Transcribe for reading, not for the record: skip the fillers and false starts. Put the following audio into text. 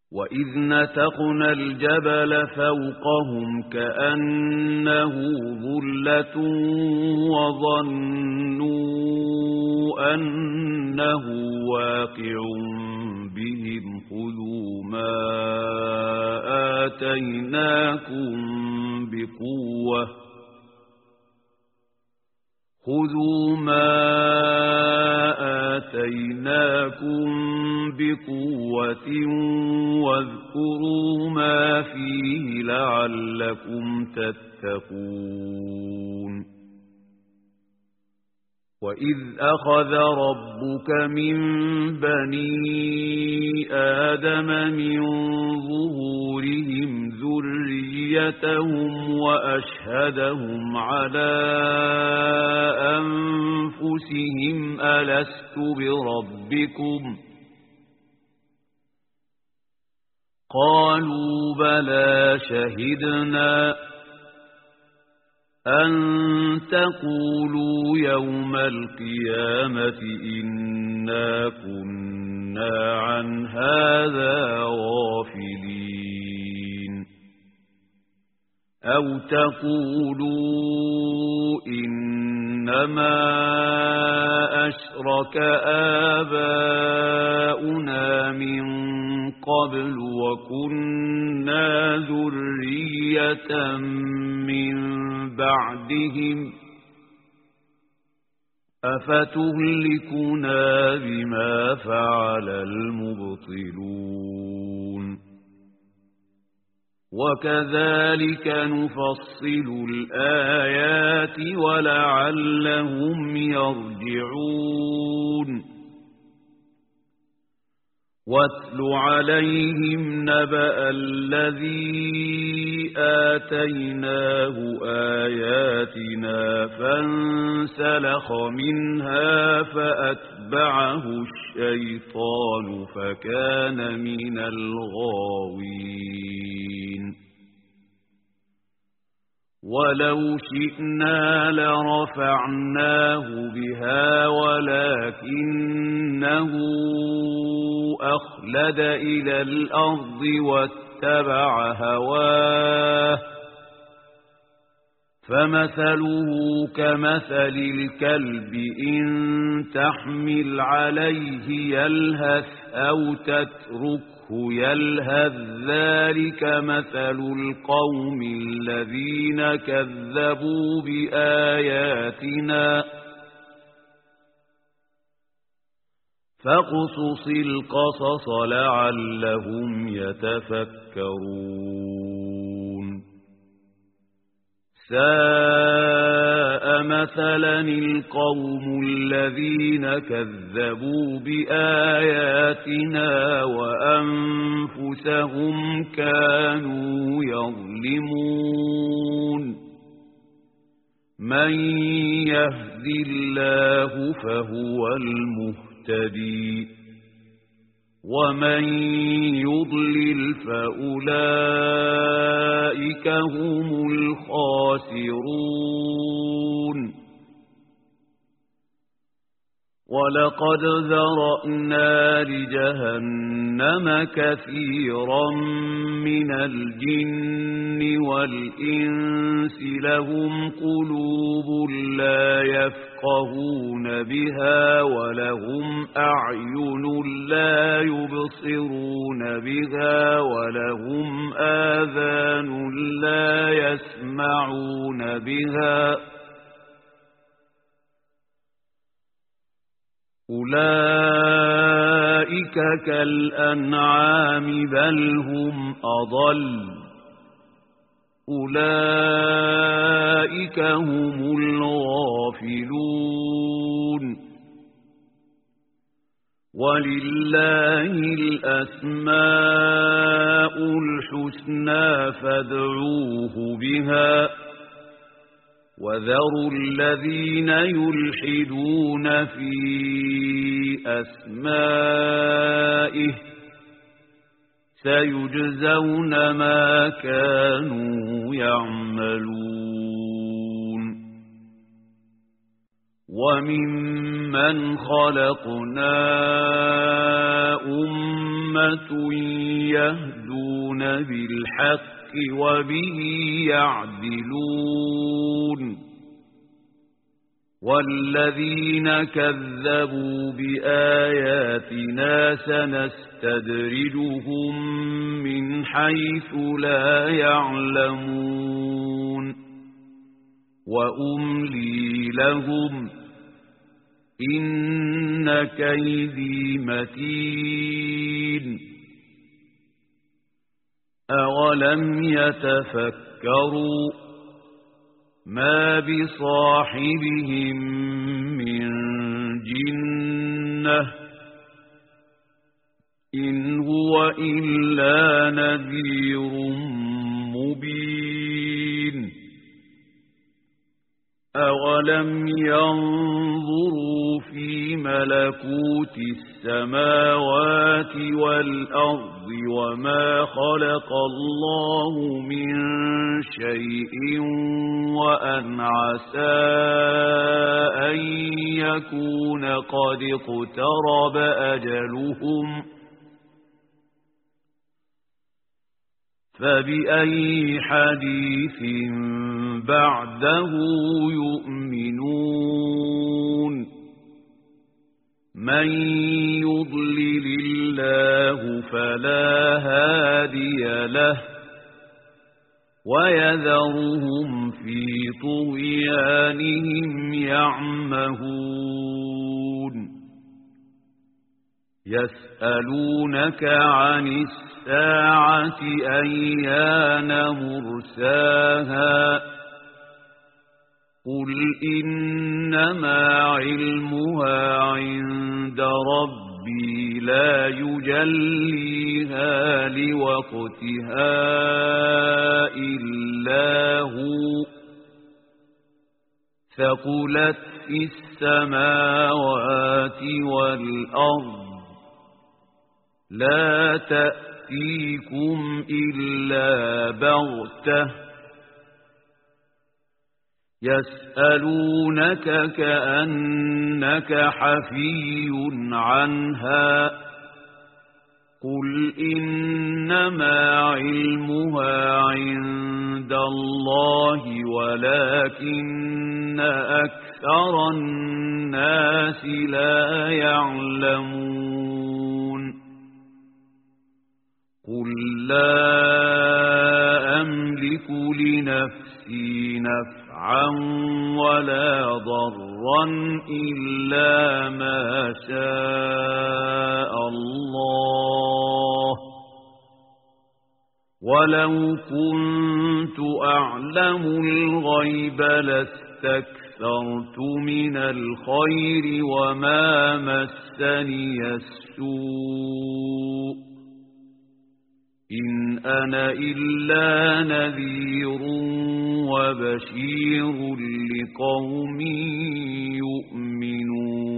وَإِذْ نَتَقْنَا الْجَبَلَ فَوْقَهُمْ كَأَنَّهُ ظُلَّةٌ وَظَنُّوا أَنَّهُ واقع بِهِمْ خُذُوا ما آتَيْنَاكُمْ بِقُوَّةٍ واذكروا ما فيه لعلكم تتقون وإذ أخذ ربك من بني آدم من ظهورهم ذريتهم وأشهدهم على أنفسهم ألست بربكم قالوا بلى شهدنا أن تقولوا يوم القيامة إنا كنا عن هذا غافلين أو تقولوا إنما أشرك آباؤنا من قبل وكنا ذرية من بعدهم أفتهلكنا بما فعل المبطلون وكذلك نفصل الآيات ولعلهم يرجعون واتل عليهم نبأ الذي آتيناه آياتنا فانسلخ منها فأتبعه الشيطان فكان من الغاوين ولو شئنا لرفعناه بها ولكنه أخلد إلى الأرض واتبع هواه فمثله كمثل الكلب إن تحمل عليه يلهث أو تتركه يلهث ذلك مثل القوم الذين كذبوا بآياتنا فاقصص القصص لعلهم يتفكرون ساء مثلا القوم الذين كذبوا بآياتنا وأنفسهم كانوا يظلمون من يهد الله فهو المهتدي ومن يضلل فأولئك هم الخاسرون ولقد ذرأنا لجهنم كثيرا من الجن والإنس لهم قلوب لا يفقهون بها ولهم أعين لا يبصرون بها ولهم آذان لا يسمعون بها أولئك كالأنعام بل هم أضل أولئك هم الغافلون ولله الأسماء الحسنى فادعوه بها وذروا الذين يلحدون في أسمائه سيجزون ما كانوا يعملون وممن خلقنا أمة يهدون بالحق وبه يعدلون والذين كذبوا بآياتنا سنستدرجهم من حيث لا يعلمون وأملي لهم إن كيدي متين أولم يتفكروا ما بصاحبهم من جنة إن هو إلا نذير مبين أولم ينظروا في ملكوت السماوات والأرض وما خلق الله من شيء وأن عسى أن يكون قد اقترب أجلهم فبأي حديث بعده يؤمنون من يضلل الله فلا هادي له ويذرهم في طغيانهم يعمهون يسألونك عن الساعة أيان مرساها قل إنما علمها عند ربي لا يجليها لوقتها إلا هو ثقلت في السماوات والأرض لا تأتيكم إلا بغتة يسألونك كأنك حفي عنها قل إنما علمها عند الله ولكن أكثر الناس لا يعلمون قل لا أملك لنفسي نفعا ولا ضرا إلا ما شاء الله ولو كنت أعلم الغيب لاستكثرت من الخير وما مسني السوء إن أنا إلا نذير وبشير لقوم يؤمنون